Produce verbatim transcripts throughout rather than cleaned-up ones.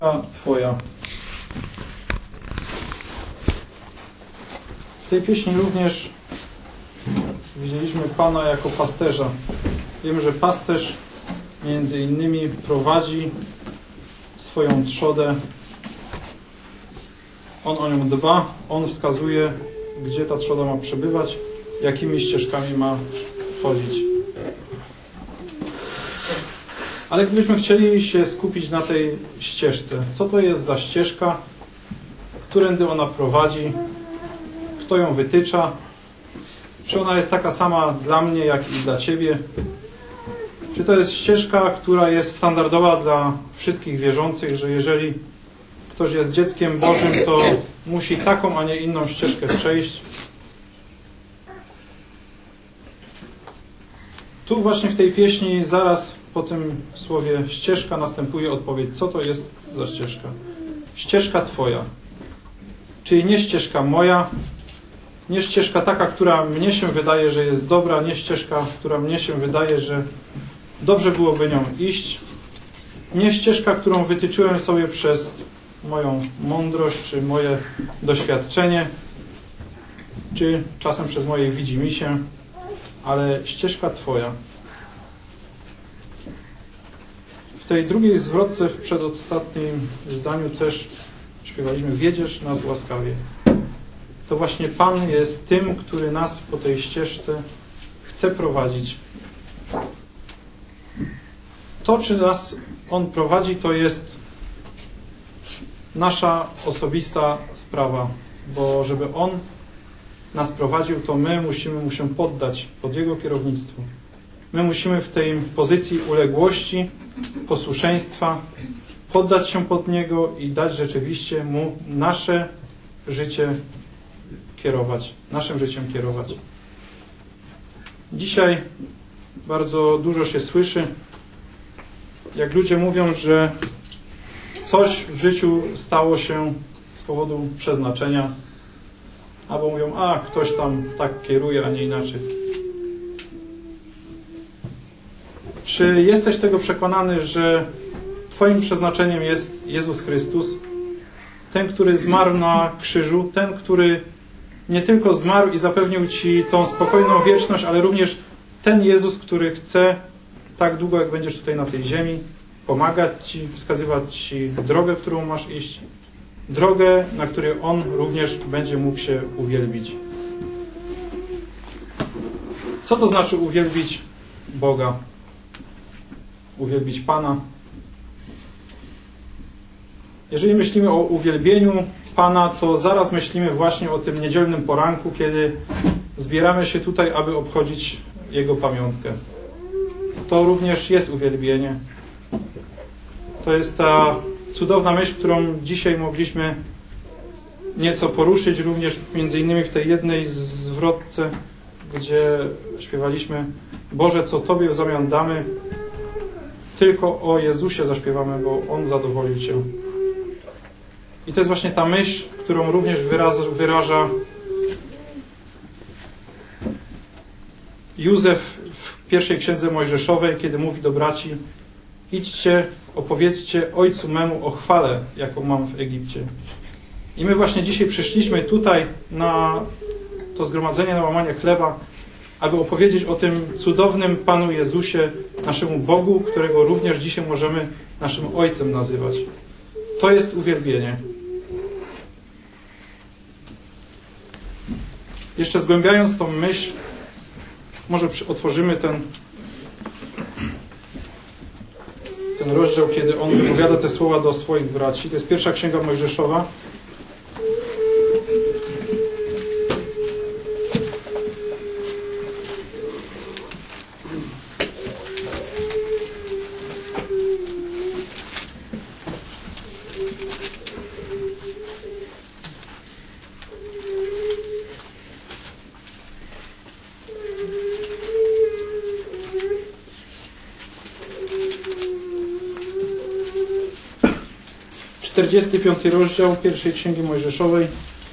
Twoja. W tej pieśni również widzieliśmy Pana jako pasterza. Wiemy, że pasterz między innymi prowadzi swoją trzodę. On o nią dba, on wskazuje, gdzie ta trzoda ma przebywać, jakimi ścieżkami ma chodzić. Ale gdybyśmy chcieli się skupić na tej ścieżce, co to jest za ścieżka, którędy ona prowadzi, kto ją wytycza, czy ona jest taka sama dla mnie, jak i dla Ciebie, czy to jest ścieżka, która jest standardowa dla wszystkich wierzących, że jeżeli ktoś jest dzieckiem Bożym, to musi taką, a nie inną ścieżkę przejść. Tu właśnie w tej pieśni zaraz po tym słowie ścieżka następuje odpowiedź, co to jest za ścieżka. Ścieżka Twoja. Czyli nie ścieżka moja, nie ścieżka taka, która mnie się wydaje, że jest dobra, nie ścieżka, która mnie się wydaje, że dobrze byłoby nią iść, nie ścieżka, którą wytyczyłem sobie przez moją mądrość, czy moje doświadczenie, czy czasem przez moje widzimisię, ale ścieżka Twoja. W tej drugiej zwrotce, w przedostatnim zdaniu też śpiewaliśmy: wiedziesz nas łaskawie. To właśnie Pan jest tym, który nas po tej ścieżce chce prowadzić. To, czy nas On prowadzi, to jest nasza osobista sprawa, bo żeby On nas prowadził, to my musimy Mu się poddać pod Jego kierownictwo. My musimy w tej pozycji uległości, posłuszeństwa poddać się pod Niego i dać rzeczywiście Mu nasze życie kierować, naszym życiem kierować. Dzisiaj bardzo dużo się słyszy, jak ludzie mówią, że coś w życiu stało się z powodu przeznaczenia, albo mówią, a ktoś tam tak kieruje, a nie inaczej. Czy jesteś tego przekonany, że Twoim przeznaczeniem jest Jezus Chrystus? Ten, który zmarł na krzyżu, ten, który nie tylko zmarł i zapewnił Ci tą spokojną wieczność, ale również ten Jezus, który chce tak długo, jak będziesz tutaj na tej ziemi, pomagać Ci, wskazywać Ci drogę, którą masz iść, drogę, na której On również będzie mógł się uwielbić. Co to znaczy uwielbić Boga? Uwielbić Pana? Jeżeli myślimy o uwielbieniu Pana, to zaraz myślimy właśnie o tym niedzielnym poranku, kiedy zbieramy się tutaj, aby obchodzić Jego pamiątkę. To również jest uwielbienie. To jest ta cudowna myśl, którą dzisiaj mogliśmy nieco poruszyć, również między innymi w tej jednej zwrotce, gdzie śpiewaliśmy: Boże, co Tobie w zamian damy, tylko o Jezusie zaśpiewamy, bo On zadowolił Cię. I to jest właśnie ta myśl, którą również wyraża, wyraża Józef w pierwszej księdze Mojżeszowej, kiedy mówi do braci: idźcie, opowiedzcie ojcu memu o chwale, jaką mam w Egipcie. I my właśnie dzisiaj przyszliśmy tutaj na to zgromadzenie, na łamanie chleba, aby opowiedzieć o tym cudownym Panu Jezusie, naszemu Bogu, którego również dzisiaj możemy naszym Ojcem nazywać. To jest uwielbienie. Jeszcze zgłębiając tą myśl, może otworzymy ten, ten rozdział, kiedy on wypowiada te słowa do swoich braci. To jest pierwsza księga Mojżeszowa. czterdziesty piąty rozdział pierwszej księgi Mojżeszowej.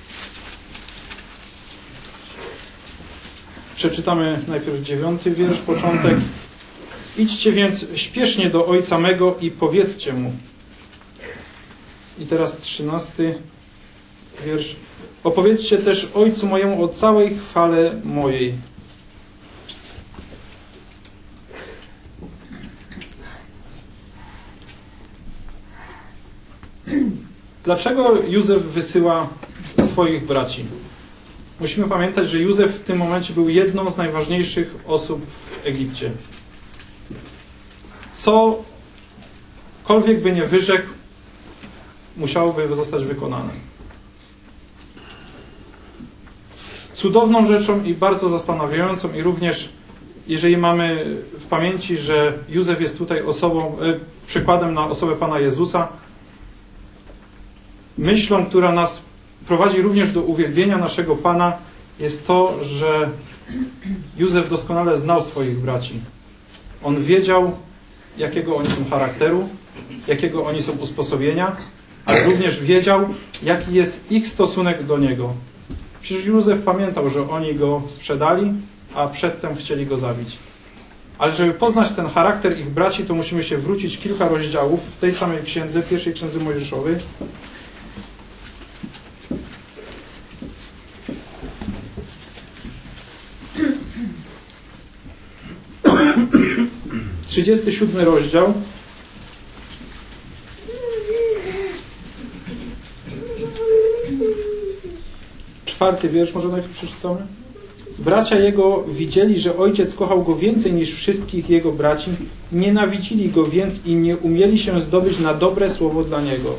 Przeczytamy najpierw dziewiąty wiersz, początek. Idźcie więc śpiesznie do ojca mego i powiedzcie mu: I teraz trzynasty wiersz. Opowiedzcie też ojcu mojemu o całej chwale mojej. Dlaczego Józef wysyła swoich braci? Musimy pamiętać, że Józef w tym momencie był jedną z najważniejszych osób w Egipcie. Cokolwiek by nie wyrzekł, musiałoby zostać wykonane. Cudowną rzeczą i bardzo zastanawiającą, i również jeżeli mamy w pamięci, że Józef jest tutaj osobą, przykładem na osobę Pana Jezusa, myślą, która nas prowadzi również do uwielbienia naszego Pana, jest to, że Józef doskonale znał swoich braci. On wiedział, jakiego oni są charakteru, jakiego oni są usposobienia, ale również wiedział, jaki jest ich stosunek do niego. Przecież Józef pamiętał, że oni go sprzedali, a przedtem chcieli go zabić. Ale żeby poznać ten charakter ich braci, to musimy się wrócić kilka rozdziałów w tej samej księdze, pierwszej księdze Mojżeszowej. trzydziesty siódmy rozdział. Czwarty wiersz, może najpierw przeczytamy? Bracia jego widzieli, że ojciec kochał go więcej niż wszystkich jego braci, nienawidzili go więc i nie umieli się zdobyć na dobre słowo dla niego.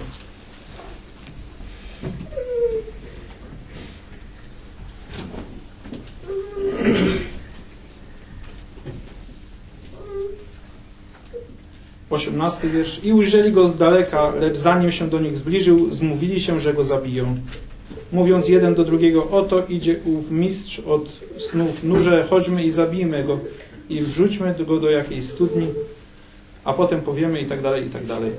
osiemnasty wiersz. I ujrzeli go z daleka, lecz zanim się do nich zbliżył, zmówili się, że go zabiją. Mówiąc jeden do drugiego, oto idzie ów mistrz od snów, nurze, chodźmy i zabijmy go i wrzućmy go do jakiejś studni, a potem powiemy i tak dalej, i tak dalej.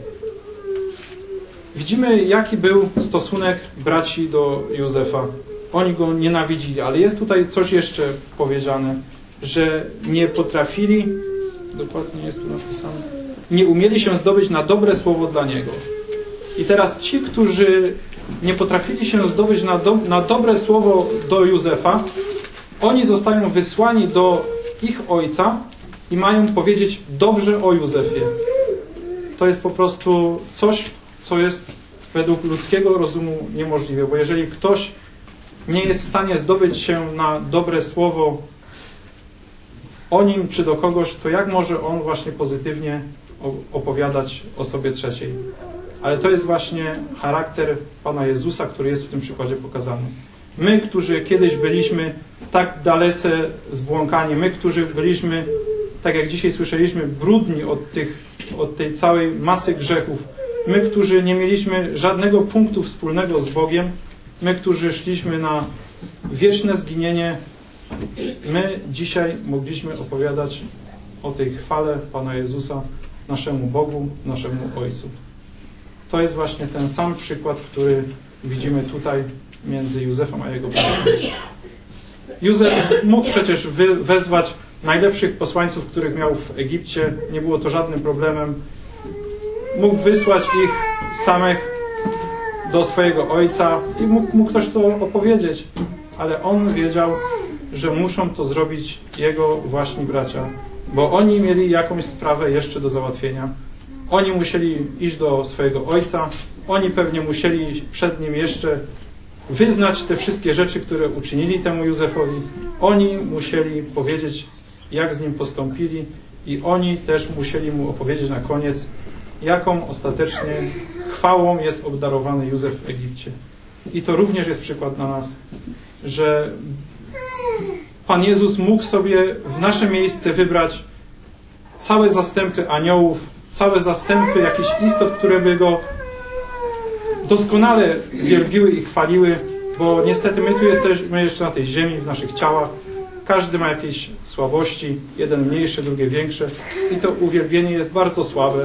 Widzimy, jaki był stosunek braci do Józefa. Oni go nienawidzili, ale jest tutaj coś jeszcze powiedziane, że nie potrafili, dokładnie jest tu napisane, nie umieli się zdobyć na dobre słowo dla niego. I teraz ci, którzy nie potrafili się zdobyć na, do, na dobre słowo do Józefa, oni zostają wysłani do ich ojca i mają powiedzieć dobrze o Józefie. To jest po prostu coś, co jest według ludzkiego rozumu niemożliwe, bo jeżeli ktoś nie jest w stanie zdobyć się na dobre słowo o nim czy do kogoś, to jak może on właśnie pozytywnie opowiadać osobie trzeciej? Ale to jest właśnie charakter Pana Jezusa, który jest w tym przykładzie pokazany. My, którzy kiedyś byliśmy tak dalece zbłąkani, my, którzy byliśmy, tak jak dzisiaj słyszeliśmy, brudni od, tych, od tej całej masy grzechów, my, którzy nie mieliśmy żadnego punktu wspólnego z Bogiem, my, którzy szliśmy na wieczne zginienie, my dzisiaj mogliśmy opowiadać o tej chwale Pana Jezusa naszemu Bogu, naszemu Ojcu. To jest właśnie ten sam przykład, który widzimy tutaj między Józefem a jego braćmi. Józef mógł przecież wy, wezwać najlepszych posłańców, których miał w Egipcie. Nie było to żadnym problemem. Mógł wysłać ich samych do swojego ojca i mógł mu ktoś to opowiedzieć. Ale on wiedział, że muszą to zrobić jego właśnie bracia, bo oni mieli jakąś sprawę jeszcze do załatwienia. Oni musieli iść do swojego ojca, oni pewnie musieli przed nim jeszcze wyznać te wszystkie rzeczy, które uczynili temu Józefowi. Oni musieli powiedzieć, jak z nim postąpili i oni też musieli mu opowiedzieć na koniec, jaką ostatecznie chwałą jest obdarowany Józef w Egipcie. I to również jest przykład dla nas, że Pan Jezus mógł sobie w nasze miejsce wybrać całe zastępy aniołów, całe zastępy jakichś istot, które by Go doskonale wielbiły i chwaliły, bo niestety my tu jesteśmy jeszcze na tej ziemi, w naszych ciałach. Każdy ma jakieś słabości, jeden mniejsze, drugie większe i to uwielbienie jest bardzo słabe,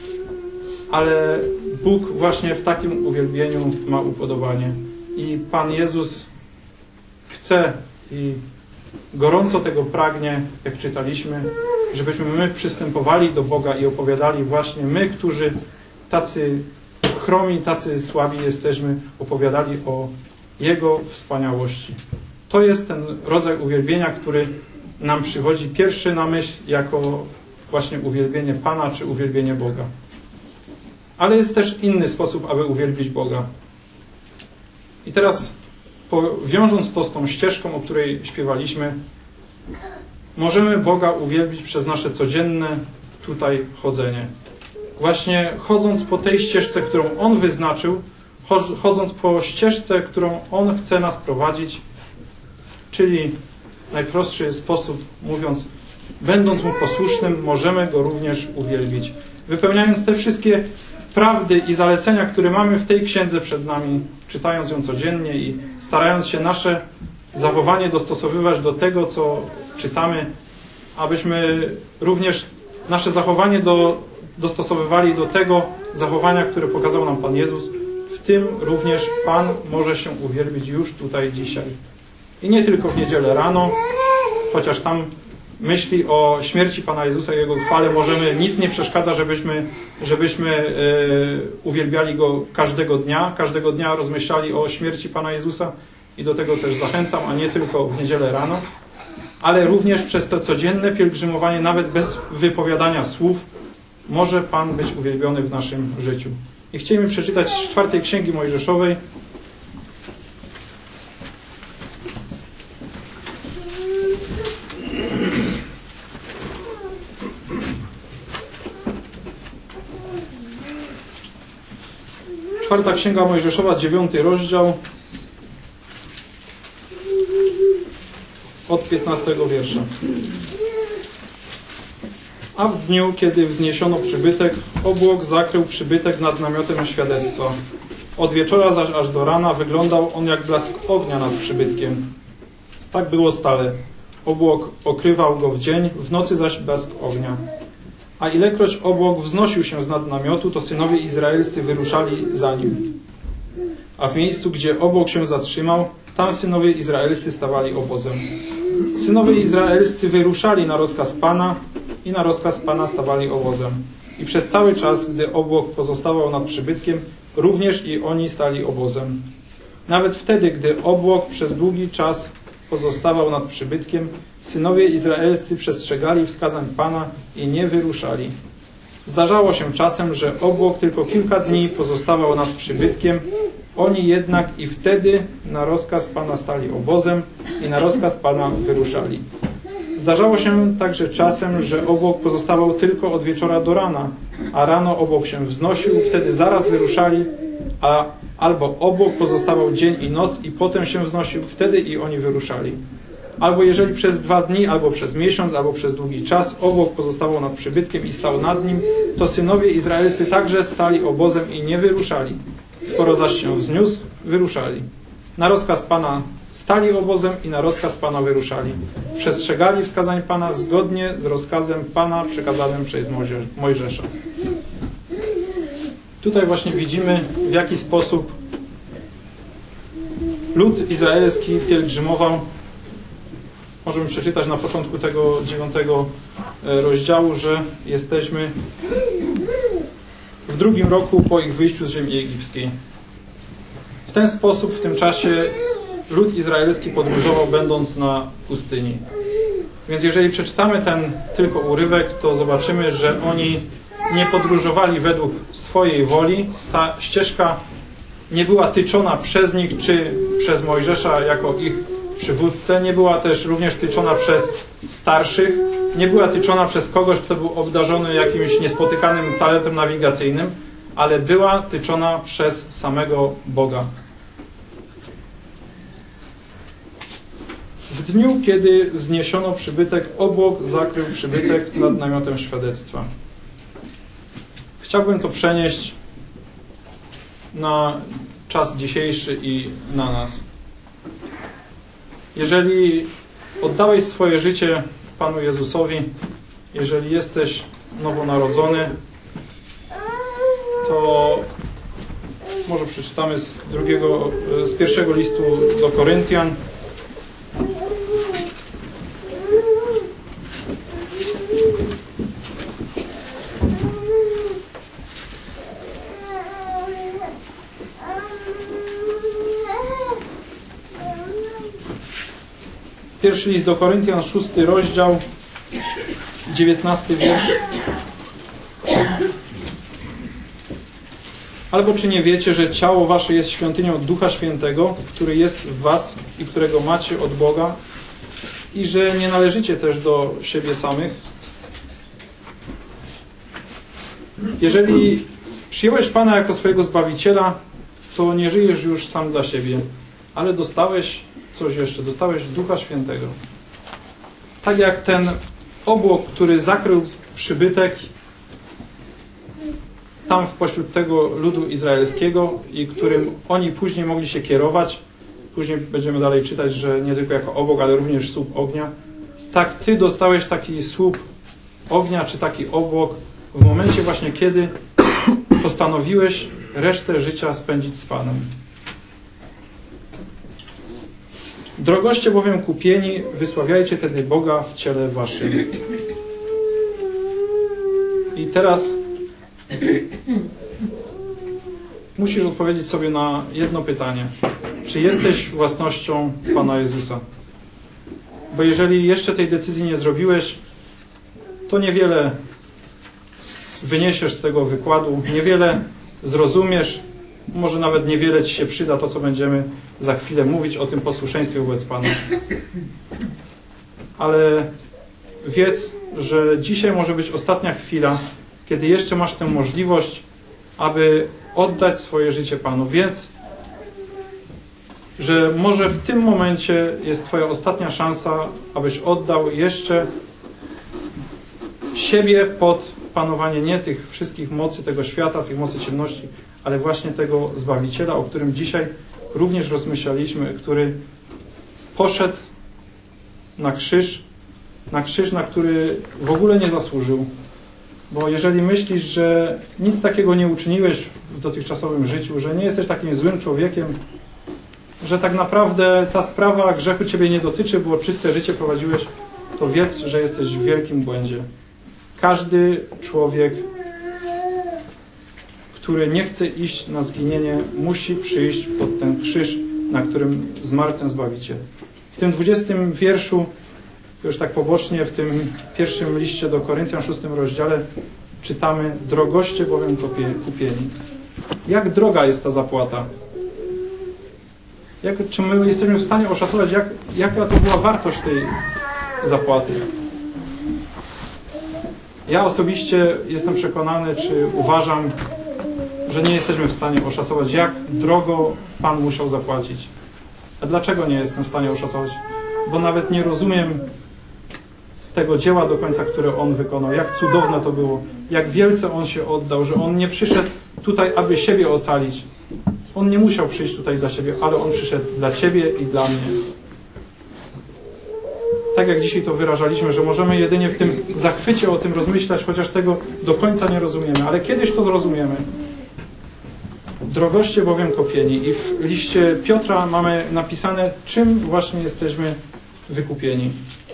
ale Bóg właśnie w takim uwielbieniu ma upodobanie. I Pan Jezus chce i gorąco tego pragnie, jak czytaliśmy, żebyśmy my przystępowali do Boga i opowiadali właśnie my, którzy tacy skromi, tacy słabi jesteśmy, opowiadali o Jego wspaniałości. To jest ten rodzaj uwielbienia, który nam przychodzi pierwszy na myśl jako właśnie uwielbienie Pana czy uwielbienie Boga. Ale jest też inny sposób, aby uwielbić Boga. I teraz wiążąc to z tą ścieżką, o której śpiewaliśmy, możemy Boga uwielbić przez nasze codzienne tutaj chodzenie. Właśnie chodząc po tej ścieżce, którą On wyznaczył, chodząc po ścieżce, którą On chce nas prowadzić, czyli najprostszy sposób mówiąc, będąc Mu posłusznym, możemy Go również uwielbić. Wypełniając te wszystkie prawdy i zalecenia, które mamy w tej księdze przed nami, czytając ją codziennie i starając się nasze zachowanie dostosowywać do tego, co czytamy, abyśmy również nasze zachowanie do, dostosowywali do tego zachowania, które pokazał nam Pan Jezus. W tym również Pan może się uwielbić już tutaj, dzisiaj. I nie tylko w niedzielę rano, chociaż tam myśli o śmierci Pana Jezusa i Jego chwale możemy, nic nie przeszkadza, żebyśmy, żebyśmy e, uwielbiali Go każdego dnia, każdego dnia rozmyślali o śmierci Pana Jezusa i do tego też zachęcam, a nie tylko w niedzielę rano, ale również przez to codzienne pielgrzymowanie, nawet bez wypowiadania słów, może Pan być uwielbiony w naszym życiu. I chcielibyśmy przeczytać z czwartej Księgi Mojżeszowej, Czwarta Księga Mojżeszowa, dziewiąty rozdział, od piętnastego wiersza. A w dniu, kiedy wzniesiono przybytek, obłok zakrył przybytek nad namiotem świadectwa. Od wieczora zaś aż do rana wyglądał on jak blask ognia nad przybytkiem. Tak było stale. Obłok okrywał go w dzień, w nocy zaś blask ognia. A ilekroć obłok wznosił się z nad namiotu, to synowie izraelscy wyruszali za nim. A w miejscu, gdzie obłok się zatrzymał, tam synowie izraelscy stawali obozem. Synowie izraelscy wyruszali na rozkaz Pana i na rozkaz Pana stawali obozem. I przez cały czas, gdy obłok pozostawał nad przybytkiem, również i oni stali obozem. Nawet wtedy, gdy obłok przez długi czas pozostawał nad przybytkiem, synowie izraelscy przestrzegali wskazań Pana i nie wyruszali. Zdarzało się czasem, że obłok tylko kilka dni pozostawał nad przybytkiem, oni jednak i wtedy na rozkaz Pana stali obozem i na rozkaz Pana wyruszali. Zdarzało się także czasem, że obłok pozostawał tylko od wieczora do rana, a rano obłok się wznosił, wtedy zaraz wyruszali, a albo obłok pozostawał dzień i noc i potem się wznosił, wtedy i oni wyruszali. Albo jeżeli przez dwa dni, albo przez miesiąc, albo przez długi czas obłok pozostawał nad przybytkiem i stał nad nim, to synowie izraelscy także stali obozem i nie wyruszali. Skoro zaś się wzniósł, wyruszali. Na rozkaz Pana stali obozem i na rozkaz Pana wyruszali. Przestrzegali wskazań Pana zgodnie z rozkazem Pana przekazanym przez Mojżesza. Tutaj właśnie widzimy, w jaki sposób lud izraelski pielgrzymował. Możemy przeczytać na początku tego dziewiątego rozdziału, że jesteśmy w drugim roku po ich wyjściu z ziemi egipskiej. W ten sposób w tym czasie lud izraelski podróżował, będąc na pustyni. Więc jeżeli przeczytamy ten tylko urywek, to zobaczymy, że oni nie podróżowali według swojej woli. Ta ścieżka nie była tyczona przez nich czy przez Mojżesza jako ich przywódcę. Nie była też również tyczona przez starszych. Nie była tyczona przez kogoś, kto był obdarzony jakimś niespotykanym talentem nawigacyjnym, ale była tyczona przez samego Boga. W dniu, kiedy wzniesiono przybytek, obłok zakrył przybytek nad namiotem świadectwa. Chciałbym to przenieść na czas dzisiejszy i na nas. Jeżeli oddałeś swoje życie Panu Jezusowi, jeżeli jesteś nowonarodzony, to może przeczytamy z drugiego, z pierwszego listu do Koryntian. Pierwszy list do Koryntian, szósty rozdział, dziewiętnasty wiersz. Albo czy nie wiecie, że ciało wasze jest świątynią Ducha Świętego, który jest w was i którego macie od Boga, i że nie należycie też do siebie samych? Jeżeli przyjąłeś Pana jako swojego Zbawiciela, to nie żyjesz już sam dla siebie, ale dostałeś coś jeszcze, dostałeś Ducha Świętego. Tak jak ten obłok, który zakrył przybytek tam pośród tego ludu izraelskiego i którym oni później mogli się kierować. Później będziemy dalej czytać, że nie tylko jako obłok, ale również słup ognia. Tak Ty dostałeś taki słup ognia, czy taki obłok w momencie właśnie, kiedy postanowiłeś resztę życia spędzić z Panem. Drogoście bowiem kupieni, wysławiajcie tedy Boga w ciele waszym. I teraz musisz odpowiedzieć sobie na jedno pytanie. Czy jesteś własnością Pana Jezusa? Bo jeżeli jeszcze tej decyzji nie zrobiłeś, to niewiele wyniesiesz z tego wykładu, niewiele zrozumiesz, może nawet niewiele Ci się przyda to, co będziemy za chwilę mówić o tym posłuszeństwie wobec Pana. Ale wiedz, że dzisiaj może być ostatnia chwila, kiedy jeszcze masz tę możliwość, aby oddać swoje życie Panu. Wiedz, że może w tym momencie jest Twoja ostatnia szansa, abyś oddał jeszcze siebie pod panowanie nie tych wszystkich mocy tego świata, tych mocy ciemności, ale właśnie tego Zbawiciela, o którym dzisiaj również rozmyślaliśmy, który poszedł na krzyż, na krzyż, na który w ogóle nie zasłużył. Bo jeżeli myślisz, że nic takiego nie uczyniłeś w dotychczasowym życiu, że nie jesteś takim złym człowiekiem, że tak naprawdę ta sprawa grzechu Ciebie nie dotyczy, bo czyste życie prowadziłeś, to wiedz, że jesteś w wielkim błędzie. Każdy człowiek, który nie chce iść na zginienie, musi przyjść pod ten krzyż, na którym zmarł ten Zbawiciel. W tym dwudziestym wierszu, już tak pobocznie, w tym pierwszym liście do Koryntian, szóstym rozdziale, czytamy: drogoście bowiem kupieni. Jak droga jest ta zapłata? Jak, czy my jesteśmy w stanie oszacować, jak, jaka to była wartość tej zapłaty? Ja osobiście jestem przekonany, czy uważam, że nie jesteśmy w stanie oszacować, jak drogo Pan musiał zapłacić. A dlaczego nie jestem w stanie oszacować? Bo nawet nie rozumiem tego dzieła do końca, które On wykonał. Jak cudowne to było. Jak wielce On się oddał, że On nie przyszedł tutaj, aby siebie ocalić. On nie musiał przyjść tutaj dla siebie, ale On przyszedł dla Ciebie i dla mnie. Tak jak dzisiaj to wyrażaliśmy, że możemy jedynie w tym zachwycie o tym rozmyślać, chociaż tego do końca nie rozumiemy. Ale kiedyś to zrozumiemy. Drogoście bowiem kupieni. I w liście Piotra mamy napisane, czym właśnie jesteśmy wykupieni.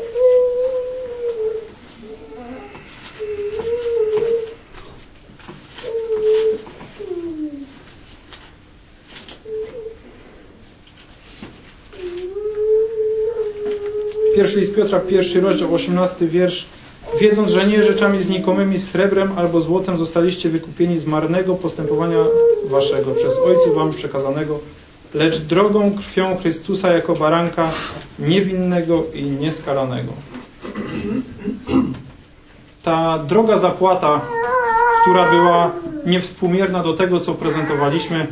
Pierwszy list Piotra, pierwszy rozdział, osiemnasty wiersz. Wiedząc, że nie rzeczami znikomymi, srebrem albo złotem zostaliście wykupieni z marnego postępowania waszego, przez Ojców wam przekazanego, lecz drogą krwią Chrystusa jako baranka, niewinnego i nieskalanego. Ta droga zapłata, która była niewspółmierna do tego, co prezentowaliśmy,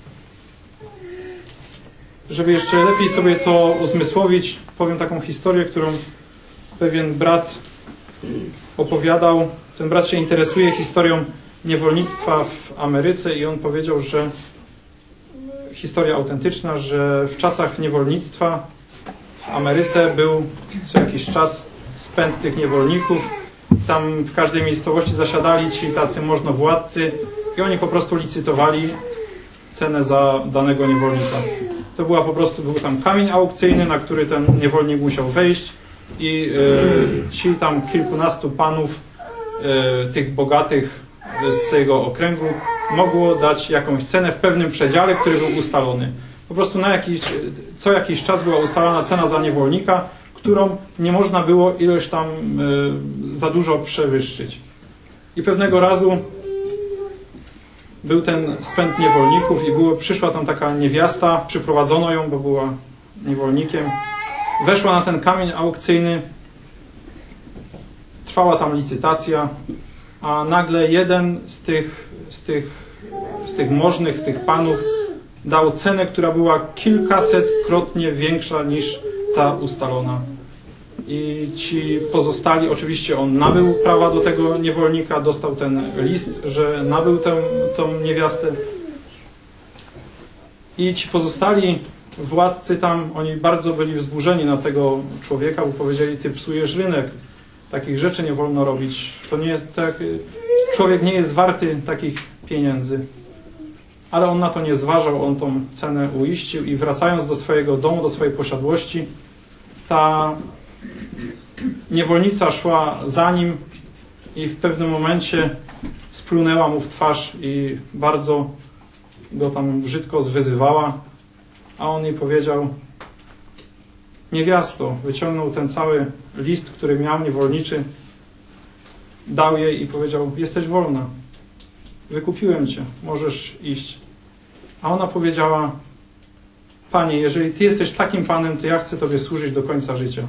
żeby jeszcze lepiej sobie to uzmysłowić, powiem taką historię, którą pewien brat opowiadał. Ten brat się interesuje historią niewolnictwa w Ameryce i on powiedział, że historia autentyczna, że w czasach niewolnictwa w Ameryce był co jakiś czas spęd tych niewolników. Tam w każdej miejscowości zasiadali ci tacy możnowładcy i oni po prostu licytowali cenę za danego niewolnika. To była po prostu, był tam kamień aukcyjny, na który ten niewolnik musiał wejść i y, ci tam kilkunastu panów y, tych bogatych z tego okręgu mogło dać jakąś cenę w pewnym przedziale, który był ustalony. Po prostu na jakiś, co jakiś czas była ustalona cena za niewolnika, którą nie można było ileś tam y, za dużo przewyższyć. I pewnego razu był ten spęd niewolników i było, przyszła tam taka niewiasta, przyprowadzono ją, bo była niewolnikiem. Weszła na ten kamień aukcyjny, trwała tam licytacja, a nagle jeden z tych, z tych, z tych możnych, z tych panów dał cenę, która była kilkasetkrotnie większa niż ta ustalona. I ci pozostali, oczywiście on nabył prawa do tego niewolnika, dostał ten list, że nabył tę, tą niewiastę. I ci pozostali władcy tam, oni bardzo byli wzburzeni na tego człowieka, bo powiedzieli: ty psujesz rynek, takich rzeczy nie wolno robić. To nie, tak, człowiek nie jest warty takich pieniędzy. Ale on na to nie zważał, on tą cenę uiścił i wracając do swojego domu, do swojej posiadłości, ta niewolnica szła za nim i w pewnym momencie splunęła mu w twarz i bardzo go tam brzydko zwyzywała, a on jej powiedział: niewiasto, wyciągnął ten cały list, który miał niewolniczy, dał jej i powiedział: jesteś wolna, wykupiłem cię, możesz iść. A ona powiedziała: Panie, jeżeli Ty jesteś takim Panem, to ja chcę Tobie służyć do końca życia.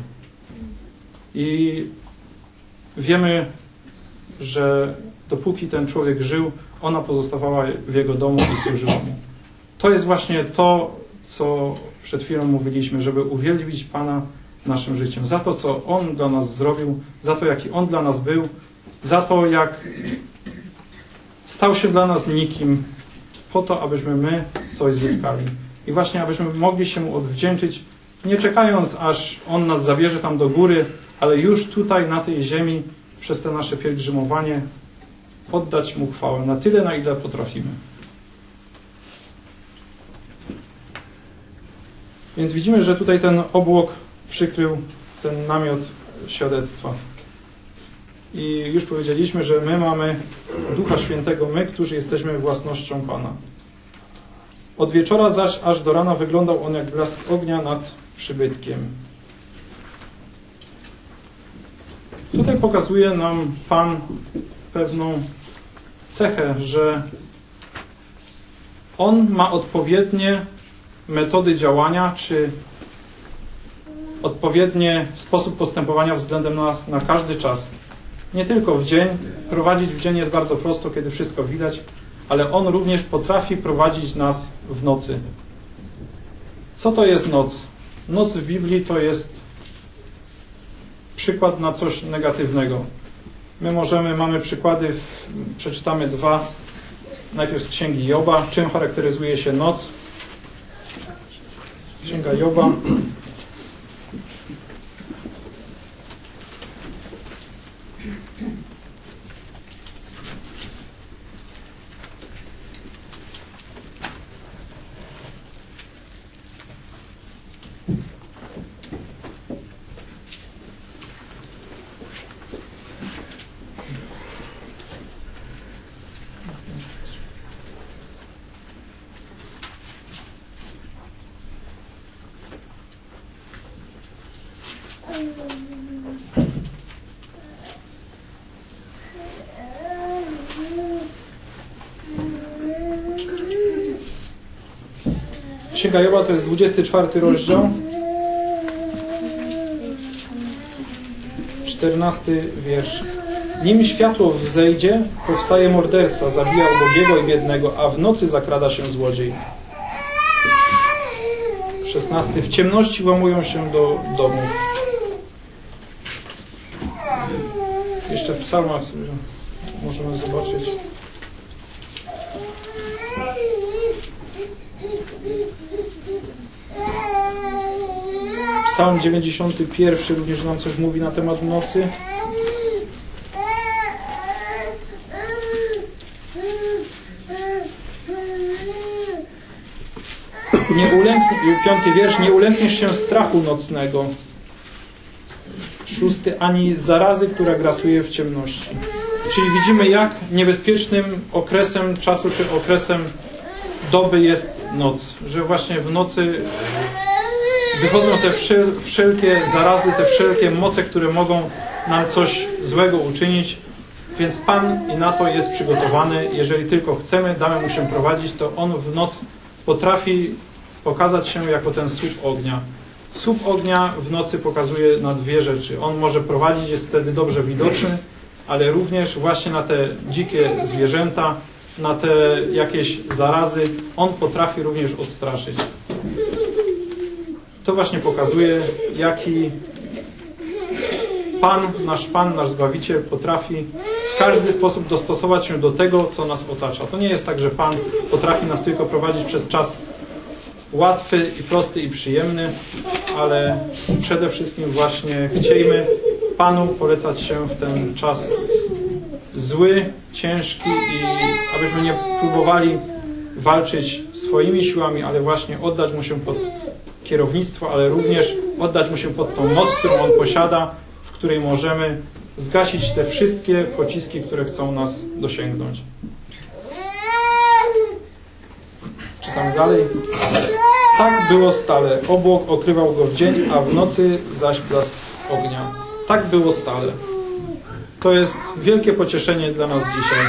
I wiemy, że dopóki ten człowiek żył, ona pozostawała w jego domu i służyła mu. To jest właśnie to, co przed chwilą mówiliśmy, żeby uwielbić Pana naszym życiem. Za to, co On dla nas zrobił, za to, jaki On dla nas był, za to, jak stał się dla nas nikim, po to, abyśmy my coś zyskali. I właśnie, abyśmy mogli się Mu odwdzięczyć, nie czekając, aż On nas zabierze tam do góry, ale już tutaj, na tej ziemi, przez te nasze pielgrzymowanie, oddać Mu chwałę na tyle, na ile potrafimy. Więc widzimy, że tutaj ten obłok przykrył ten namiot świadectwa. I już powiedzieliśmy, że my mamy Ducha Świętego, my, którzy jesteśmy własnością Pana. Od wieczora zaś aż do rana wyglądał on jak blask ognia nad przybytkiem. Tutaj pokazuje nam Pan pewną cechę, że On ma odpowiednie metody działania, czy odpowiedni sposób postępowania względem nas na każdy czas. Nie tylko w dzień. Prowadzić w dzień jest bardzo prosto, kiedy wszystko widać, ale On również potrafi prowadzić nas w nocy. Co to jest noc? Noc w Biblii to jest przykład na coś negatywnego. My możemy, mamy przykłady, w, przeczytamy dwa, najpierw z Księgi Joba. Czym charakteryzuje się noc? Księga Joba. Księga Joba to jest dwudziesty czwarty rozdział, czternasty wiersz. Nim światło wzejdzie, powstaje morderca, zabija ubogiego i biednego, a w nocy zakrada się złodziej. szesnasty. W ciemności łamują się do domów. Jeszcze w psalmach sobie możemy zobaczyć. Psalm dziewięćdziesiąty pierwszy również nam coś mówi na temat nocy. Nie ulęknie, piąty wiersz. Nie ulękniesz się strachu nocnego. Szósty. Ani zarazy, która grasuje w ciemności. Czyli widzimy, jak niebezpiecznym okresem czasu, czy okresem doby jest noc. Że właśnie w nocy wychodzą te wszelkie zarazy, te wszelkie moce, które mogą nam coś złego uczynić. Więc Pan i na to jest przygotowany. Jeżeli tylko chcemy, damy Mu się prowadzić, to On w noc potrafi pokazać się jako ten słup ognia. Słup ognia w nocy pokazuje na dwie rzeczy. On może prowadzić, jest wtedy dobrze widoczny, ale również właśnie na te dzikie zwierzęta, na te jakieś zarazy, On potrafi również odstraszyć. To właśnie pokazuje, jaki Pan, nasz Pan, nasz Zbawiciel potrafi w każdy sposób dostosować się do tego, co nas otacza. To nie jest tak, że Pan potrafi nas tylko prowadzić przez czas łatwy i prosty i przyjemny, ale przede wszystkim właśnie chciejmy Panu polecać się w ten czas zły, ciężki i abyśmy nie próbowali walczyć swoimi siłami, ale właśnie oddać Mu się pod kierownictwo, ale również oddać Mu się pod tą moc, którą On posiada, w której możemy zgasić te wszystkie pociski, które chcą nas dosięgnąć. Czytam dalej. Tak było stale. Obłok okrywał go w dzień, a w nocy zaś blask ognia. Tak było stale. To jest wielkie pocieszenie dla nas dzisiaj.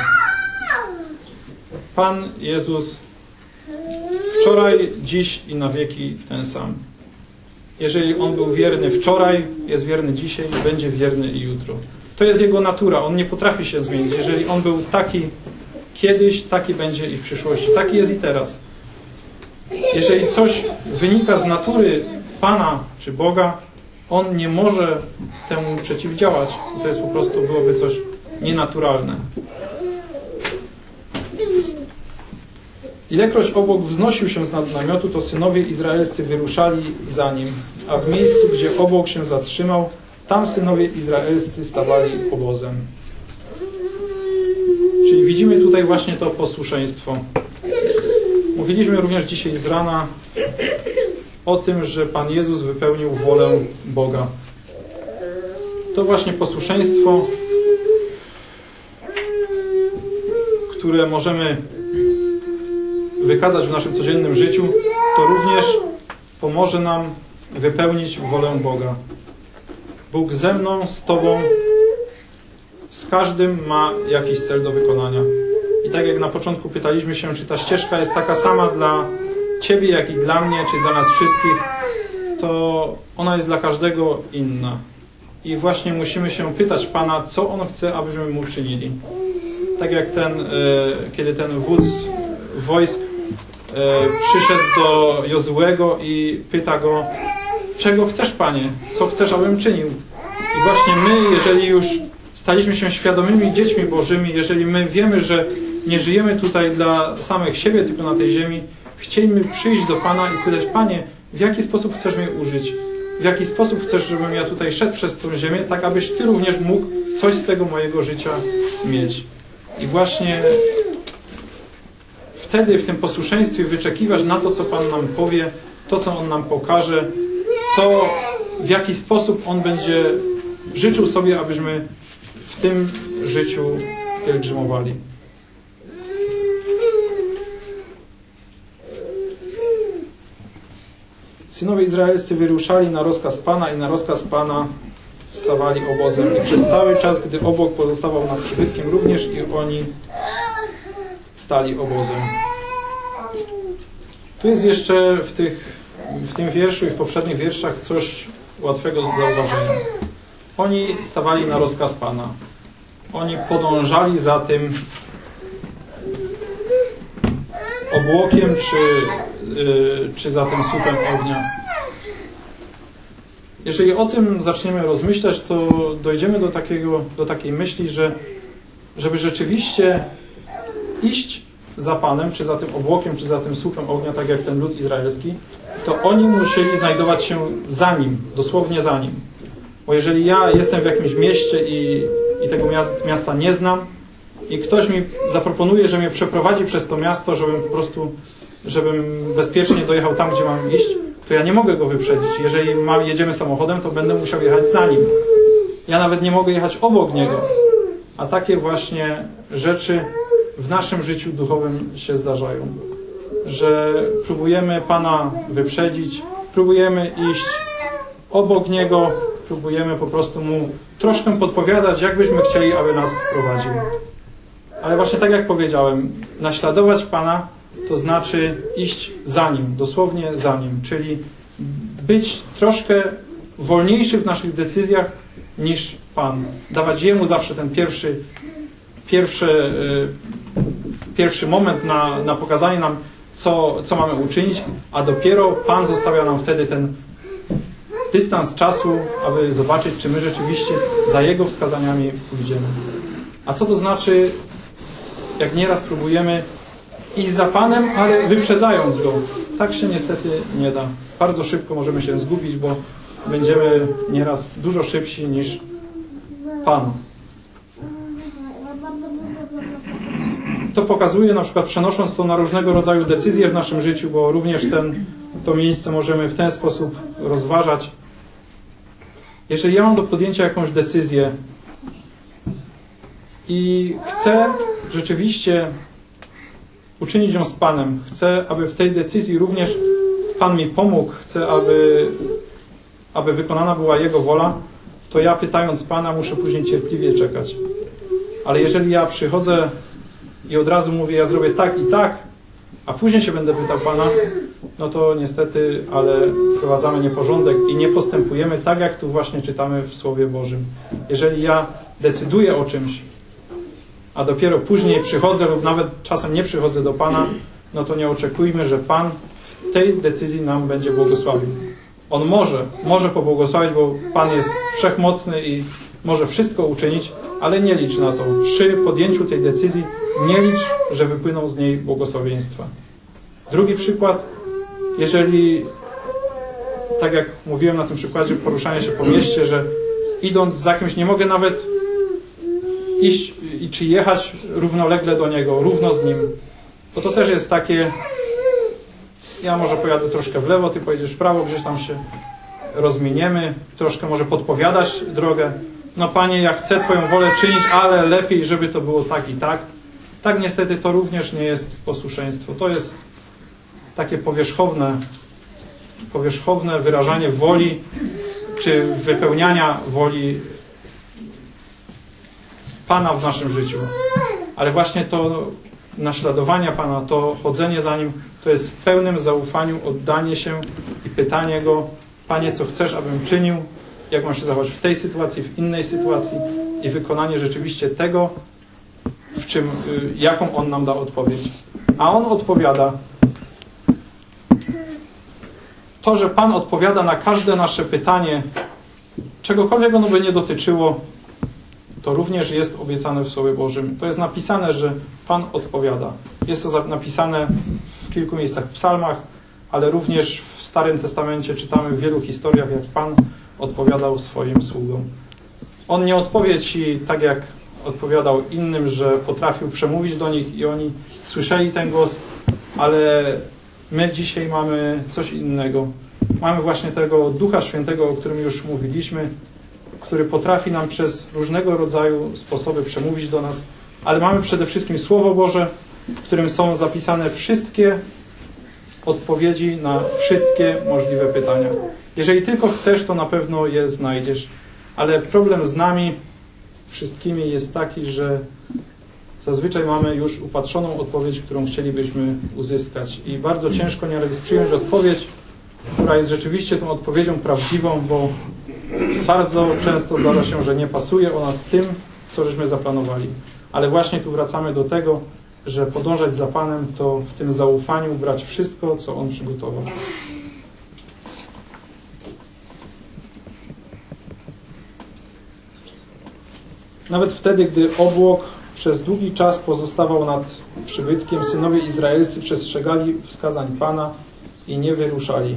Pan Jezus wczoraj, dziś i na wieki ten sam. Jeżeli On był wierny wczoraj, jest wierny dzisiaj, będzie wierny i jutro. To jest Jego natura. On nie potrafi się zmienić. Jeżeli On był taki kiedyś, taki będzie i w przyszłości. Taki jest i teraz. Jeżeli coś wynika z natury Pana czy Boga, On nie może temu przeciwdziałać. To jest po prostu, byłoby coś nienaturalne. Ilekroć obłok wznosił się z nad namiotu, to synowie izraelscy wyruszali za nim, a w miejscu, gdzie obłok się zatrzymał, tam synowie izraelscy stawali obozem. Czyli widzimy tutaj właśnie to posłuszeństwo. Mówiliśmy również dzisiaj z rana o tym, że Pan Jezus wypełnił wolę Boga. To właśnie posłuszeństwo, które możemy wykazać w naszym codziennym życiu, to również pomoże nam wypełnić wolę Boga. Bóg ze mną, z Tobą, z każdym ma jakiś cel do wykonania. I tak jak na początku pytaliśmy się, czy ta ścieżka jest taka sama dla Ciebie, jak i dla mnie, czy dla nas wszystkich, to ona jest dla każdego inna. I właśnie musimy się pytać Pana, co On chce, abyśmy Mu czynili. Tak jak ten, kiedy ten wódz wojsk przyszedł do Jozuego i pyta go, czego chcesz, Panie? Co chcesz, abym czynił? I właśnie my, jeżeli już staliśmy się świadomymi dziećmi Bożymi, jeżeli my wiemy, że nie żyjemy tutaj dla samych siebie, tylko na tej ziemi, chcielibyśmy przyjść do Pana i spytać, Panie, w jaki sposób chcesz mnie użyć? W jaki sposób chcesz, żebym ja tutaj szedł przez tę ziemię, tak abyś Ty również mógł coś z tego mojego życia mieć. I właśnie wtedy w tym posłuszeństwie wyczekiwać na to, co Pan nam powie, to, co On nam pokaże, to w jaki sposób On będzie życzył sobie, abyśmy w tym życiu pielgrzymowali. Synowie izraelscy wyruszali na rozkaz Pana i na rozkaz Pana stawali obozem. I przez cały czas, gdy obłok pozostawał nad przybytkiem, również i oni stali obozem. Tu jest jeszcze w, tych, w tym wierszu i w poprzednich wierszach coś łatwego do zauważenia. Oni stawali na rozkaz Pana. Oni podążali za tym obłokiem, czy, yy, czy za tym słupem ognia. Jeżeli o tym zaczniemy rozmyślać, to dojdziemy do, takiego, do takiej myśli, że żeby rzeczywiście iść za Panem, czy za tym obłokiem, czy za tym słupem ognia, tak jak ten lud izraelski, to oni musieli znajdować się za Nim, dosłownie za Nim. Bo jeżeli ja jestem w jakimś mieście i, i tego miasta nie znam i ktoś mi zaproponuje, że mnie przeprowadzi przez to miasto, żebym po prostu, żebym bezpiecznie dojechał tam, gdzie mam iść, to ja nie mogę go wyprzedzić. Jeżeli ma, jedziemy samochodem, to będę musiał jechać za nim. Ja nawet nie mogę jechać obok niego. A takie właśnie rzeczy w naszym życiu duchowym się zdarzają. Że próbujemy Pana wyprzedzić, próbujemy iść obok Niego, próbujemy po prostu Mu troszkę podpowiadać, jak byśmy chcieli, aby nas prowadził. Ale właśnie tak jak powiedziałem, naśladować Pana to znaczy iść za Nim, dosłownie za Nim, czyli być troszkę wolniejszy w naszych decyzjach niż Pan. Dawać Jemu zawsze ten pierwszy, pierwszy, yy, pierwszy moment na, na pokazanie nam, co, co mamy uczynić, a dopiero Pan zostawia nam wtedy ten dystans czasu, aby zobaczyć, czy my rzeczywiście za Jego wskazaniami pójdziemy. A co to znaczy, jak nieraz próbujemy iść za Panem, ale wyprzedzając Go? Tak się niestety nie da. Bardzo szybko możemy się zgubić, bo będziemy nieraz dużo szybsi niż Pan. To pokazuje, na przykład przenosząc to na różnego rodzaju decyzje w naszym życiu, bo również ten, to miejsce możemy w ten sposób rozważać. Jeżeli ja mam do podjęcia jakąś decyzję i chcę rzeczywiście uczynić ją z Panem, chcę, aby w tej decyzji również Pan mi pomógł, chcę, aby, aby wykonana była Jego wola, to ja pytając Pana muszę później cierpliwie czekać. Ale jeżeli ja przychodzę i od razu mówię, ja zrobię tak i tak, a później się będę pytał Pana, no to niestety, ale wprowadzamy nieporządek i nie postępujemy tak, jak tu właśnie czytamy w Słowie Bożym. Jeżeli ja decyduję o czymś, a dopiero później przychodzę lub nawet czasem nie przychodzę do Pana, no to nie oczekujmy, że Pan w tej decyzji nam będzie błogosławił. On może, może pobłogosławić, bo Pan jest wszechmocny i może wszystko uczynić, ale nie licz na to. Przy podjęciu tej decyzji nie licz, że wypłyną z niej błogosławieństwa. Drugi przykład, jeżeli, tak jak mówiłem na tym przykładzie poruszania się po mieście, że idąc za kimś nie mogę nawet iść i czy jechać równolegle do niego, równo z nim, bo to też jest takie, ja może pojadę troszkę w lewo, ty pojedziesz w prawo, gdzieś tam się rozminiemy, troszkę może podpowiadać drogę. No Panie, ja chcę Twoją wolę czynić, ale lepiej, żeby to było tak i tak. Tak niestety to również nie jest posłuszeństwo. To jest takie powierzchowne, powierzchowne wyrażanie woli, czy wypełniania woli Pana w naszym życiu. Ale właśnie to naśladowanie Pana, to chodzenie za Nim, to jest w pełnym zaufaniu oddanie się i pytanie Go, Panie, co chcesz, abym czynił, jak mam się zachować w tej sytuacji, w innej sytuacji i wykonanie rzeczywiście tego, w czym, jaką On nam da odpowiedź. A On odpowiada. To, że Pan odpowiada na każde nasze pytanie, czegokolwiek ono by nie dotyczyło, to również jest obiecane w Słowie Bożym. To jest napisane, że Pan odpowiada. Jest to napisane w kilku miejscach w psalmach, ale również w Starym Testamencie czytamy w wielu historiach, jak Pan odpowiadał swoim sługom. On nie odpowie Ci tak, jak odpowiadał innym, że potrafił przemówić do nich i oni słyszeli ten głos, ale my dzisiaj mamy coś innego. Mamy właśnie tego Ducha Świętego, o którym już mówiliśmy, który potrafi nam przez różnego rodzaju sposoby przemówić do nas, ale mamy przede wszystkim Słowo Boże, w którym są zapisane wszystkie odpowiedzi na wszystkie możliwe pytania. Jeżeli tylko chcesz, to na pewno je znajdziesz. Ale problem z nami wszystkimi jest taki, że zazwyczaj mamy już upatrzoną odpowiedź, którą chcielibyśmy uzyskać. I bardzo ciężko nieraz jest przyjąć odpowiedź, która jest rzeczywiście tą odpowiedzią prawdziwą, bo bardzo często zdarza się, że nie pasuje ona z tym, co żeśmy zaplanowali. Ale właśnie tu wracamy do tego, że podążać za Panem to w tym zaufaniu brać wszystko, co On przygotował. Nawet wtedy, gdy obłok przez długi czas pozostawał nad przybytkiem, synowie izraelscy przestrzegali wskazań Pana i nie wyruszali.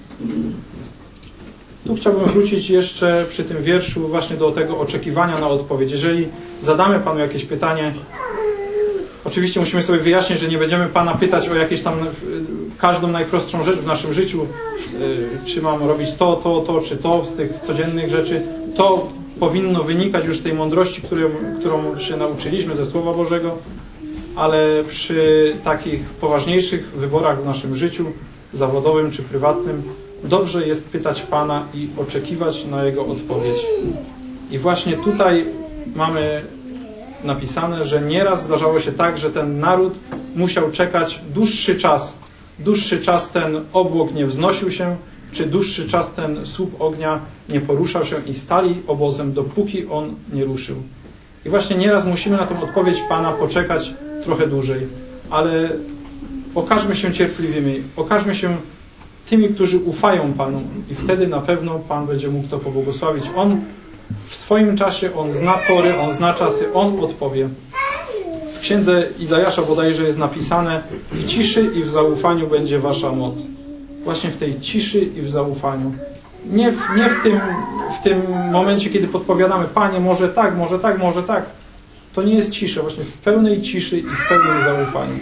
Tu chciałbym wrócić jeszcze przy tym wierszu właśnie do tego oczekiwania na odpowiedź. Jeżeli zadamy Panu jakieś pytanie, oczywiście musimy sobie wyjaśnić, że nie będziemy Pana pytać o jakieś tam każdą najprostszą rzecz w naszym życiu, czy mam robić to, to, to, czy to z tych codziennych rzeczy. To powinno wynikać już z tej mądrości, którą, którą się nauczyliśmy ze Słowa Bożego, ale przy takich poważniejszych wyborach w naszym życiu, zawodowym czy prywatnym, dobrze jest pytać Pana i oczekiwać na Jego odpowiedź. I właśnie tutaj mamy napisane, że nieraz zdarzało się tak, że ten naród musiał czekać dłuższy czas. Dłuższy czas ten obłok nie wznosił się, czy dłuższy czas ten słup ognia nie poruszał się i stali obozem, dopóki on nie ruszył. I właśnie nieraz musimy na tą odpowiedź Pana poczekać trochę dłużej. Ale okażmy się cierpliwymi, okażmy się tymi, którzy ufają Panu i wtedy na pewno Pan będzie mógł to pobłogosławić. On w swoim czasie, On zna pory, On zna czasy, On odpowie. W księdze Izajasza bodajże jest napisane: w ciszy i w zaufaniu będzie wasza moc. Właśnie w tej ciszy i w zaufaniu. Nie w, nie w, tym, w tym momencie, kiedy podpowiadamy: Panie, może tak, może tak, może tak. To nie jest cisza, właśnie w pełnej ciszy i w pełnym zaufaniu.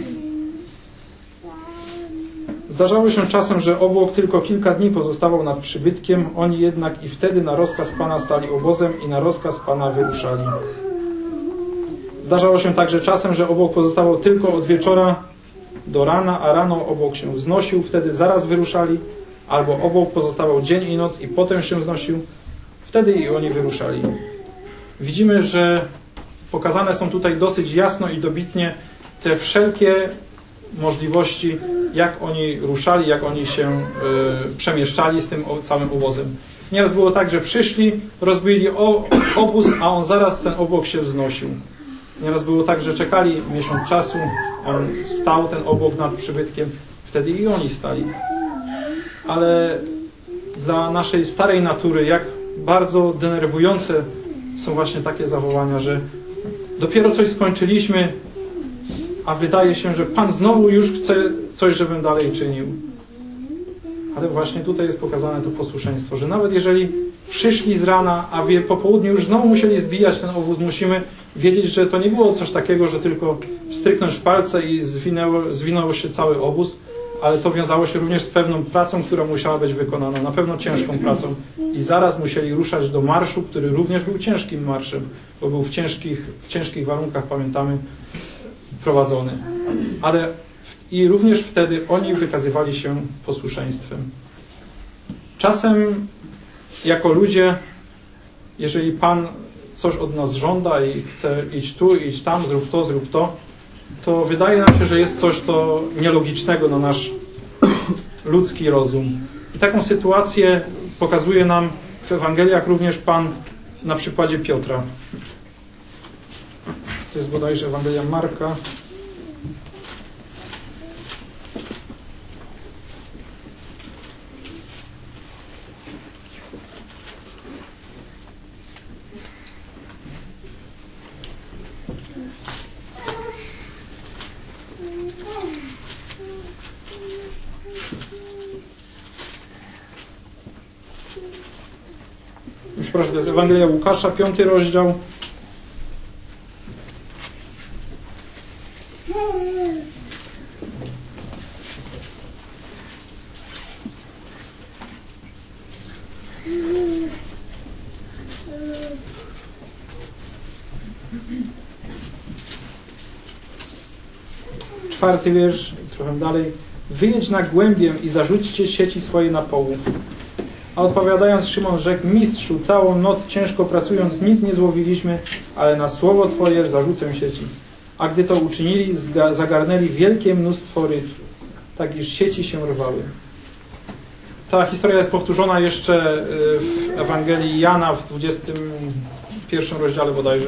Zdarzało się czasem, że obłok tylko kilka dni pozostawał nad przybytkiem, oni jednak i wtedy na rozkaz Pana stali obozem i na rozkaz Pana wyruszali. Zdarzało się także czasem, że obłok pozostawał tylko od wieczora do rana, a rano obłok się wznosił, wtedy zaraz wyruszali, albo obłok pozostawał dzień i noc i potem się wznosił, wtedy i oni wyruszali. Widzimy, że pokazane są tutaj dosyć jasno i dobitnie te wszelkie możliwości, jak oni ruszali, jak oni się y, przemieszczali z tym całym obozem. Nieraz było tak, że przyszli, rozbili o, obóz, a on zaraz ten obłok się wznosił. Nieraz było tak, że czekali miesiąc czasu, on stał, ten obłok nad przybytkiem, wtedy i oni stali. Ale dla naszej starej natury, jak bardzo denerwujące są właśnie takie zawołania, że dopiero coś skończyliśmy, a wydaje się, że Pan znowu już chce coś, żebym dalej czynił. Ale właśnie tutaj jest pokazane to posłuszeństwo, że nawet jeżeli przyszli z rana, a po południu już znowu musieli zbijać ten obóz, musimy wiedzieć, że to nie było coś takiego, że tylko wstryknąć w palce i zwinęło, zwinął się cały obóz, ale to wiązało się również z pewną pracą, która musiała być wykonana, na pewno ciężką pracą. I zaraz musieli ruszać do marszu, który również był ciężkim marszem, bo był w ciężkich, w ciężkich warunkach, pamiętamy, prowadzony. Ale i również wtedy oni wykazywali się posłuszeństwem. Czasem jako ludzie, jeżeli Pan coś od nas żąda i chce iść tu, iść tam, zrób to, zrób to, to wydaje nam się, że jest coś to nielogicznego na nasz ludzki rozum. I taką sytuację pokazuje nam w Ewangeliach również Pan na przykładzie Piotra. To jest bodajże Ewangelia Marka. Już proszę, to jest Ewangelia Łukasza, piąty rozdział. Czwarty wiersz, trochę dalej. Wyjedź na głębię i zarzućcie sieci swoje na połów. A odpowiadając Szymon rzekł: Mistrzu, całą noc ciężko pracując nic nie złowiliśmy, ale na słowo Twoje zarzucę sieci. A gdy to uczynili, zagarnęli wielkie mnóstwo ryb, tak iż sieci się rwały. Ta historia jest powtórzona jeszcze w Ewangelii Jana w dwudziestym pierwszym rozdziale bodajże.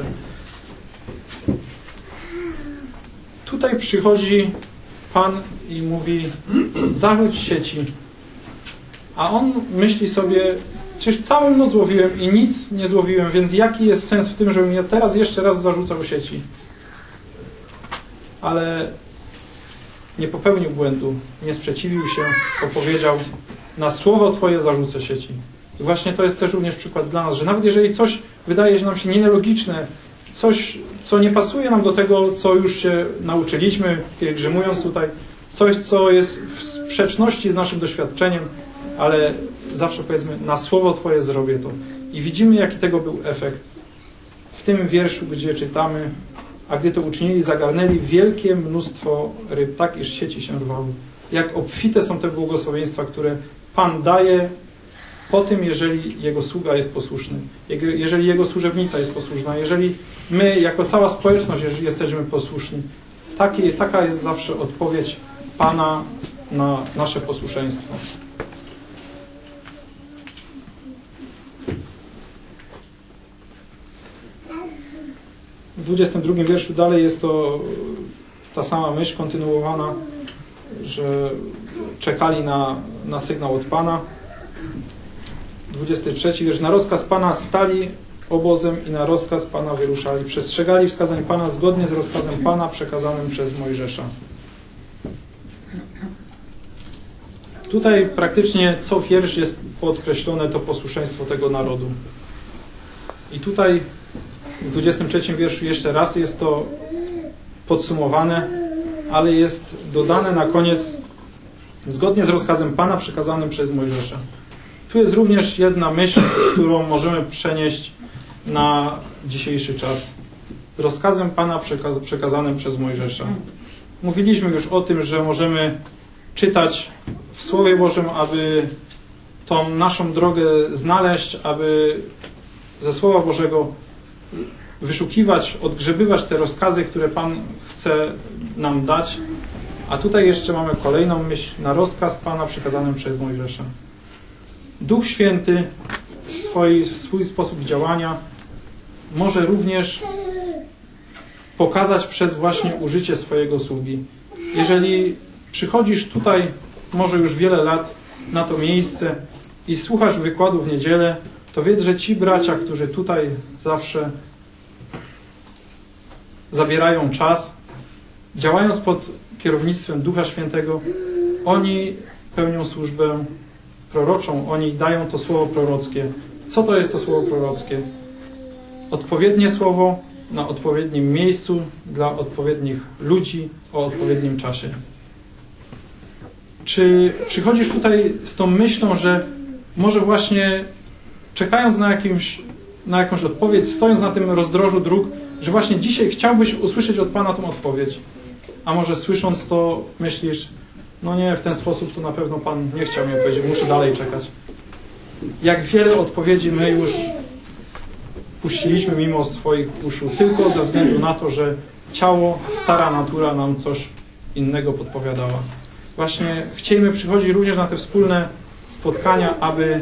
Tutaj przychodzi Pan i mówi: zarzuć sieci. A on myśli sobie: przecież całą noc złowiłem i nic nie złowiłem, więc jaki jest sens w tym, żebym ja teraz jeszcze raz zarzucał sieci? Ale nie popełnił błędu, nie sprzeciwił się, opowiedział: na słowo Twoje zarzucę sieci. I właśnie to jest też również przykład dla nas, że nawet jeżeli coś wydaje się nam się nielogiczne, coś, co nie pasuje nam do tego, co już się nauczyliśmy, pielgrzymując tutaj, coś, co jest w sprzeczności z naszym doświadczeniem, ale zawsze powiedzmy: na słowo Twoje zrobię to. I widzimy, jaki tego był efekt. W tym wierszu, gdzie czytamy: a gdy to uczynili, zagarnęli wielkie mnóstwo ryb, tak iż sieci się rwały. jak obfite są te błogosławieństwa, które Pan daje po tym, jeżeli Jego sługa jest posłuszny, jeżeli Jego służebnica jest posłuszna, jeżeli my jako cała społeczność jesteśmy posłuszni. Taki, taka jest zawsze odpowiedź Pana na nasze posłuszeństwo. W dwudziestym drugim wierszu dalej jest to ta sama myśl kontynuowana, że czekali na, na sygnał od Pana. dwudziesty trzeci wiersz. Na rozkaz Pana stali obozem i na rozkaz Pana wyruszali. Przestrzegali wskazań Pana zgodnie z rozkazem Pana przekazanym przez Mojżesza. Tutaj praktycznie co wiersz jest podkreślone to posłuszeństwo tego narodu. I tutaj w dwudziestym trzecim wierszu jeszcze raz jest to podsumowane, ale jest dodane na koniec zgodnie z rozkazem Pana przekazanym przez Mojżesza. Tu jest również jedna myśl, którą możemy przenieść na dzisiejszy czas. Z rozkazem Pana przekaz przekazanym przez Mojżesza. Mówiliśmy już o tym, że możemy czytać w Słowie Bożym, aby tą naszą drogę znaleźć, aby ze Słowa Bożego wyszukiwać, odgrzebywać te rozkazy, które Pan chce nam dać. A tutaj jeszcze mamy kolejną myśl na rozkaz Pana przekazanym przez Mojżesza. Duch Święty w swój, w swój sposób działania może również pokazać przez właśnie użycie swojego sługi. Jeżeli przychodzisz tutaj może już wiele lat na to miejsce i słuchasz wykładu w niedzielę, to wiedz, że ci bracia, którzy tutaj zawsze zabierają czas, działając pod kierownictwem Ducha Świętego, oni pełnią służbę proroczą, oni dają to słowo prorockie. Co to jest to słowo prorockie? Odpowiednie słowo na odpowiednim miejscu dla odpowiednich ludzi o odpowiednim czasie. Czy przychodzisz tutaj z tą myślą, że może właśnie czekając na, jakimś, na jakąś odpowiedź, stojąc na tym rozdrożu dróg, że właśnie dzisiaj chciałbyś usłyszeć od Pana tą odpowiedź, a może słysząc to myślisz, no nie, w ten sposób to na pewno Pan nie chciał mi odpowiedzieć, muszę dalej czekać. Jak wiele odpowiedzi my już puściliśmy mimo swoich uszu, tylko ze względu na to, że ciało, stara natura nam coś innego podpowiadała. Właśnie chcielibyśmy przychodzić również na te wspólne spotkania, aby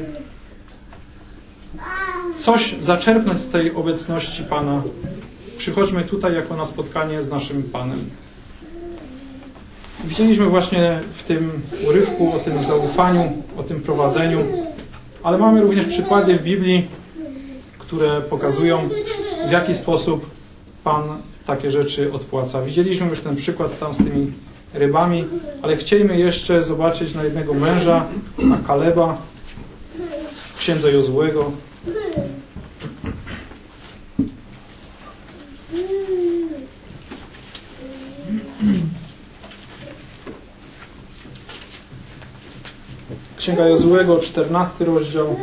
coś zaczerpnąć z tej obecności Pana. Przychodźmy tutaj jako na spotkanie z naszym Panem. Widzieliśmy właśnie w tym urywku o tym zaufaniu, o tym prowadzeniu, ale mamy również przykłady w Biblii, które pokazują, w jaki sposób Pan takie rzeczy odpłaca. Widzieliśmy już ten przykład tam z tymi rybami, ale chcielibyśmy jeszcze zobaczyć na jednego męża, na Kaleba, księdza Jozuego. Księga Jozuego, czternasty rozdział.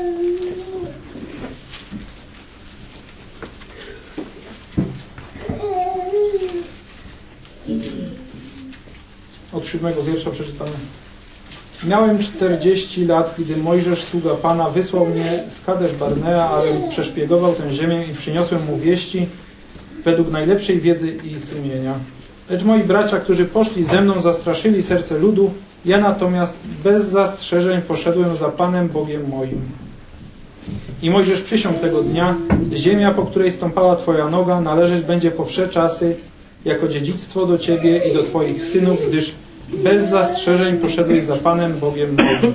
Od siódmego wiersza przeczytamy. Miałem czterdzieści lat, gdy Mojżesz, sługa Pana, wysłał mnie z Kadesz Barnea, abym przeszpiegował tę ziemię i przyniosłem mu wieści według najlepszej wiedzy i sumienia. Lecz moi bracia, którzy poszli ze mną, zastraszyli serce ludu, ja natomiast bez zastrzeżeń poszedłem za Panem Bogiem moim. I Mojżesz przysiągł tego dnia, ziemia, po której stąpała Twoja noga, należeć będzie po wsze czasy, jako dziedzictwo do Ciebie i do Twoich synów, gdyż bez zastrzeżeń poszedłeś za Panem Bogiem moim.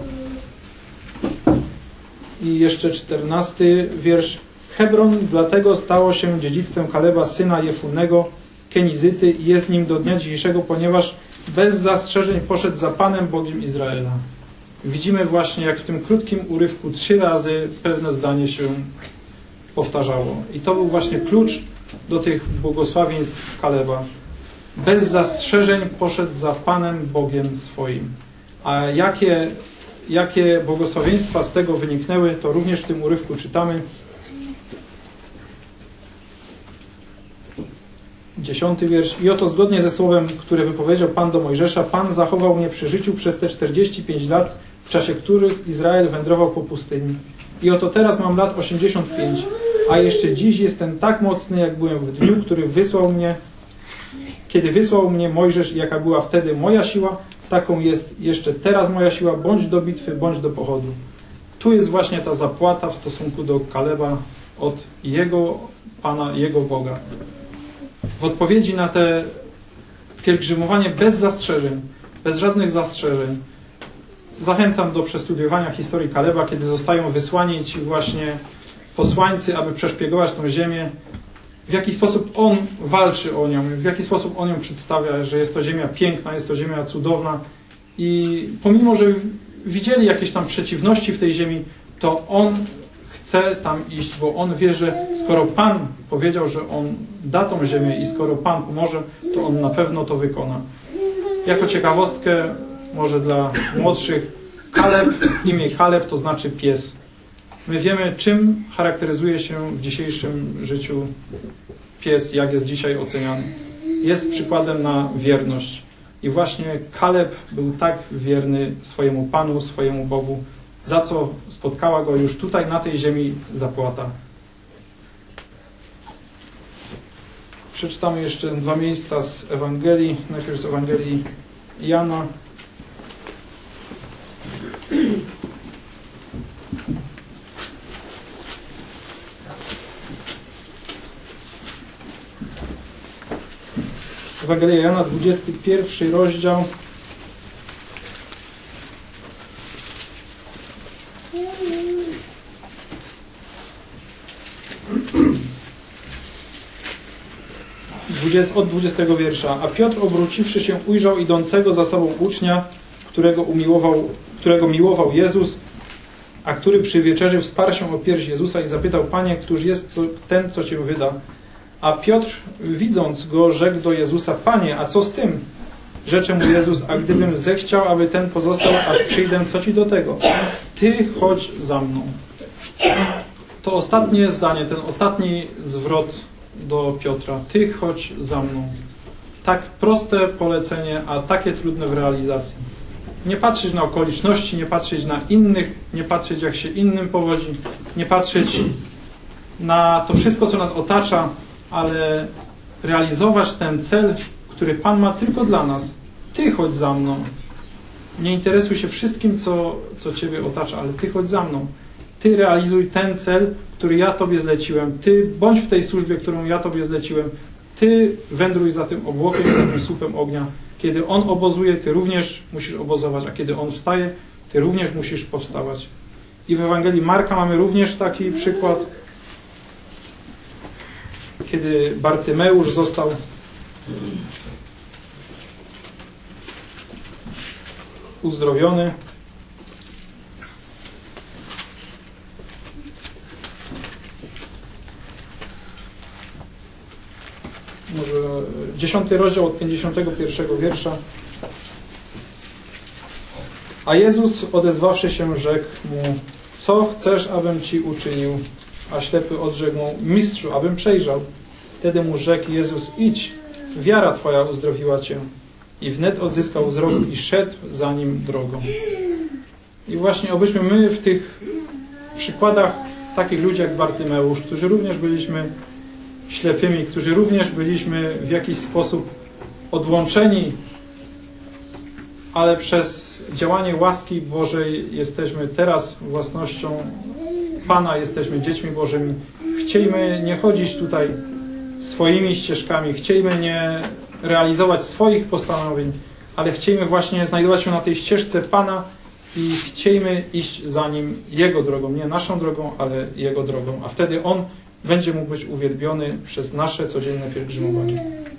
I jeszcze czternasty wiersz. Hebron dlatego stało się dziedzictwem Kaleba, syna Jefunnego, Kenizyty, i jest nim do dnia dzisiejszego, ponieważ bez zastrzeżeń poszedł za Panem Bogiem Izraela. Widzimy właśnie, jak w tym krótkim urywku trzy razy pewne zdanie się powtarzało. I to był właśnie klucz do tych błogosławieństw Kaleba. Bez zastrzeżeń poszedł za Panem Bogiem swoim. A jakie, jakie błogosławieństwa z tego wyniknęły, to również w tym urywku czytamy. Dziesiąty wiersz. I oto zgodnie ze słowem, które wypowiedział Pan do Mojżesza, Pan zachował mnie przy życiu przez te czterdzieści pięć lat, w czasie których Izrael wędrował po pustyni. I oto teraz mam lat osiemdziesiąt pięć, a jeszcze dziś jestem tak mocny, jak byłem w dniu, który wysłał mnie, kiedy wysłał mnie Mojżesz i jaka była wtedy moja siła, taką jest jeszcze teraz moja siła, bądź do bitwy, bądź do pochodu. Tu jest właśnie ta zapłata w stosunku do Kaleba od jego Pana, jego Boga. W odpowiedzi na te pielgrzymowanie bez zastrzeżeń, bez żadnych zastrzeżeń, zachęcam do przestudiowania historii Kaleba, kiedy zostają wysłani ci właśnie posłańcy, aby przeszpiegować tą ziemię, w jaki sposób on walczy o nią, w jaki sposób on ją przedstawia, że jest to ziemia piękna, jest to ziemia cudowna i pomimo, że widzieli jakieś tam przeciwności w tej ziemi, to on chce tam iść, bo on wie, że skoro Pan powiedział, że on da tą ziemię i skoro Pan pomoże, to on na pewno to wykona. Jako ciekawostkę, może dla młodszych, Kaleb, imię Kaleb to znaczy pies. My wiemy, czym charakteryzuje się w dzisiejszym życiu pies, jak jest dzisiaj oceniany. Jest przykładem na wierność. I właśnie Kaleb był tak wierny swojemu Panu, swojemu Bogu, za co spotkała go już tutaj na tej ziemi zapłata. Przeczytamy jeszcze dwa miejsca z Ewangelii. Najpierw z Ewangelii Jana. Ewangelia Jana, dwudziesty pierwszy rozdział. Od dwudziestego wiersza. A Piotr, obróciwszy się, ujrzał idącego za sobą ucznia, którego umiłował, którego miłował Jezus, a który przy wieczerzy wsparł się o pierś Jezusa i zapytał: Panie, któż jest ten, co Cię wyda? A Piotr, widząc go, rzekł do Jezusa: Panie, a co z tym? Rzecze mu Jezus: a gdybym zechciał, aby ten pozostał, aż przyjdę, co Ci do tego? Ty chodź za mną. To ostatnie zdanie, ten ostatni zwrot do Piotra. Ty chodź za mną. Tak proste polecenie, a takie trudne w realizacji. Nie patrzeć na okoliczności, nie patrzeć na innych, nie patrzeć, jak się innym powodzi, nie patrzeć na to wszystko, co nas otacza, ale realizować ten cel, który Pan ma tylko dla nas. Ty chodź za mną. Nie interesuj się wszystkim, co, co Ciebie otacza, ale Ty chodź za mną. Ty realizuj ten cel, który ja Tobie zleciłem. Ty bądź w tej służbie, którą ja Tobie zleciłem. Ty wędruj za tym obłokiem, za tym słupem ognia. Kiedy On obozuje, Ty również musisz obozować, a kiedy On wstaje, Ty również musisz powstawać. I w Ewangelii Marka mamy również taki przykład, kiedy Bartymeusz został uzdrowiony. Może dziesiąty rozdział od pięćdziesiątego pierwszego wiersza. A Jezus, odezwawszy się, rzekł mu: co chcesz, abym Ci uczynił? A ślepy odrzekł mu: Mistrzu, abym przejrzał. Wtedy mu rzekł Jezus: idź, wiara Twoja uzdrowiła Cię. I wnet odzyskał wzrok i szedł za nim drogą. I właśnie obyśmy my w tych przykładach takich ludzi jak Bartymeusz, którzy również byliśmy ślepymi, którzy również byliśmy w jakiś sposób odłączeni, ale przez działanie łaski Bożej jesteśmy teraz własnością Pana, jesteśmy dziećmi Bożymi. Chciejmy nie chodzić tutaj swoimi ścieżkami, chciejmy nie realizować swoich postanowień, ale chciejmy właśnie znajdować się na tej ścieżce Pana i chciejmy iść za Nim Jego drogą, nie naszą drogą, ale Jego drogą, a wtedy On będzie mógł być uwielbiony przez nasze codzienne pielgrzymowanie.